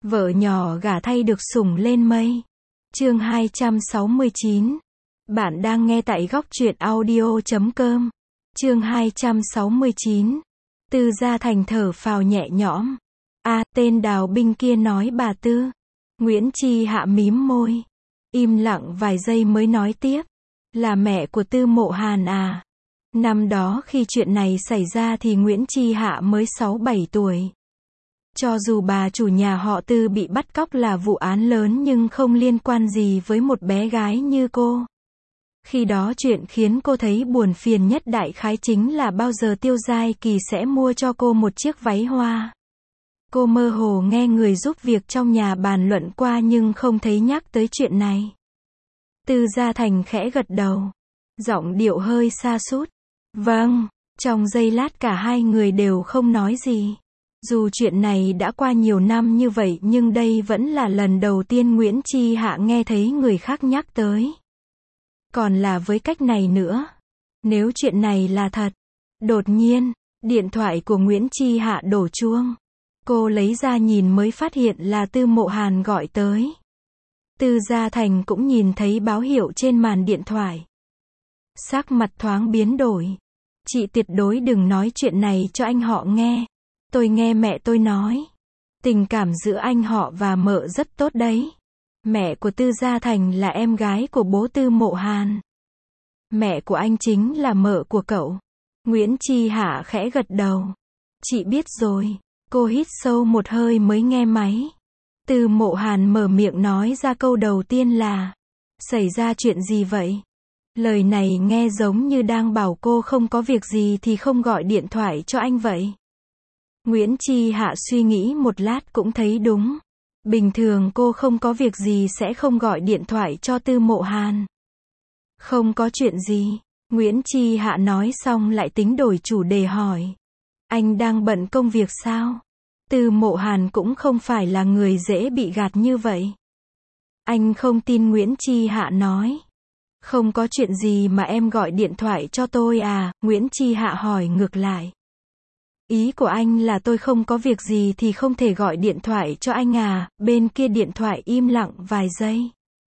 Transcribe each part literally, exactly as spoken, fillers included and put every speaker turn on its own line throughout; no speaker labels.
Vợ nhỏ gả thay được sủng lên mây. Chương hai trăm sáu mươi chín. Bạn đang nghe tại góc truyện audio chấm com. Chương hai trăm sáu mươi chín. Tư Gia Thành thở phào nhẹ nhõm. A, tên đào binh kia nói bà Tư. Nguyễn Chi Hạ mím môi. Im lặng vài giây mới nói tiếp. Là mẹ của Tư Mộ Hàn à? Năm đó khi chuyện này xảy ra thì Nguyễn Chi Hạ mới sáu bảy tuổi. Cho dù bà chủ nhà họ Tư bị bắt cóc là vụ án lớn nhưng không liên quan gì với một bé gái như cô. Khi đó chuyện khiến cô thấy buồn phiền nhất đại khái chính là bao giờ Tiêu Giai Kỳ sẽ mua cho cô một chiếc váy hoa. Cô mơ hồ nghe người giúp việc trong nhà bàn luận qua nhưng không thấy nhắc tới chuyện này. Tư Gia Thành khẽ gật đầu. Giọng điệu hơi sa sút. Vâng. Trong giây lát cả hai người đều không nói gì. Dù chuyện này đã qua nhiều năm như vậy nhưng đây vẫn là lần đầu tiên Nguyễn Chi Hạ nghe thấy người khác nhắc tới. Còn là với cách này nữa. Nếu chuyện này là thật. Đột nhiên, điện thoại của Nguyễn Chi Hạ đổ chuông. Cô lấy ra nhìn mới phát hiện là Tư Mộ Hàn gọi tới. Tư Gia Thành cũng nhìn thấy báo hiệu trên màn điện thoại. Sắc mặt thoáng biến đổi. Chị tuyệt đối đừng nói chuyện này cho anh họ nghe. Tôi nghe mẹ tôi nói. Tình cảm giữa anh họ và mợ rất tốt đấy. Mẹ của Tư Gia Thành là em gái của bố Tư Mộ Hàn. Mẹ của anh chính là mợ của cậu. Nguyễn Chi Hạ khẽ gật đầu. Chị biết rồi. Cô hít sâu một hơi mới nghe máy. Tư Mộ Hàn mở miệng nói ra câu đầu tiên là. Xảy ra chuyện gì vậy? Lời này nghe giống như đang bảo cô không có việc gì thì không gọi điện thoại cho anh vậy. Nguyễn Chi Hạ suy nghĩ một lát cũng thấy đúng. Bình thường cô không có việc gì sẽ không gọi điện thoại cho Tư Mộ Hàn. Không có chuyện gì. Nguyễn Chi Hạ nói xong lại tính đổi chủ đề hỏi. Anh đang bận công việc sao? Tư Mộ Hàn cũng không phải là người dễ bị gạt như vậy. Anh không tin Nguyễn Chi Hạ nói. Không có chuyện gì mà em gọi điện thoại cho tôi à? Nguyễn Chi Hạ hỏi ngược lại. Ý của anh là tôi không có việc gì thì không thể gọi điện thoại cho anh à? Bên kia điện thoại im lặng vài giây.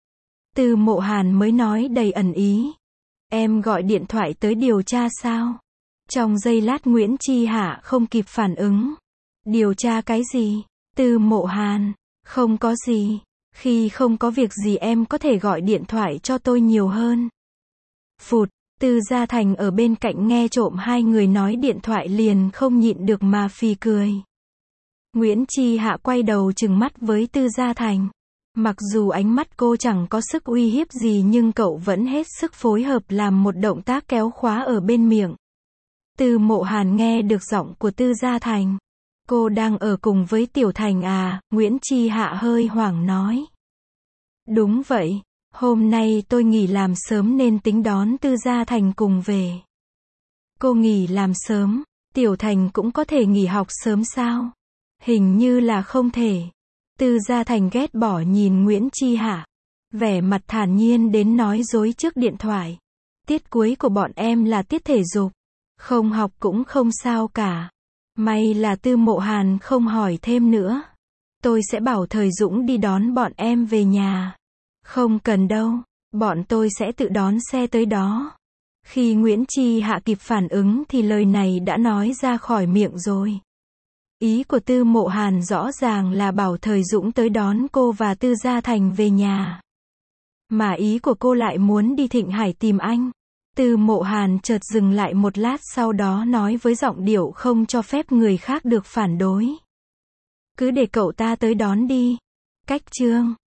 Tư Mộ Hàn mới nói đầy ẩn ý. Em gọi điện thoại tới điều tra sao? Trong giây lát Nguyễn Chi Hạ không kịp phản ứng. Điều tra cái gì? Tư Mộ Hàn. Không có gì. Khi không có việc gì em có thể gọi điện thoại cho tôi nhiều hơn. Phụt. Tư Gia Thành ở bên cạnh nghe trộm hai người nói điện thoại liền không nhịn được mà phì cười. Nguyễn Chi Hạ quay đầu trừng mắt với Tư Gia Thành. Mặc dù ánh mắt cô chẳng có sức uy hiếp gì nhưng cậu vẫn hết sức phối hợp làm một động tác kéo khóa ở bên miệng. Tư Mộ Hàn nghe được giọng của Tư Gia Thành. Cô đang ở cùng với Tiểu Thành à? Nguyễn Chi Hạ hơi hoảng nói. Đúng vậy. Hôm nay tôi nghỉ làm sớm nên tính đón Tư Gia Thành cùng về. Cô nghỉ làm sớm, Tiểu Thành cũng có thể nghỉ học sớm sao? Hình như là không thể. Tư Gia Thành ghét bỏ nhìn Nguyễn Chi Hạ. Vẻ mặt thản nhiên đến nói dối trước điện thoại. Tiết cuối của bọn em là tiết thể dục. Không học cũng không sao cả. May là Tư Mộ Hàn không hỏi thêm nữa. Tôi sẽ bảo Thời Dũng đi đón bọn em về nhà. Không cần đâu, bọn tôi sẽ tự đón xe tới đó. Khi Nguyễn Chi Hạ kịp phản ứng thì lời này đã nói ra khỏi miệng rồi. Ý của Tư Mộ Hàn rõ ràng là bảo Thời Dũng tới đón cô và Tư Gia Thành về nhà. Mà ý của cô lại muốn đi Thịnh Hải tìm anh. Tư Mộ Hàn chợt dừng lại một lát sau đó nói với giọng điệu không cho phép người khác được phản đối. Cứ để cậu ta tới đón đi. Cách chương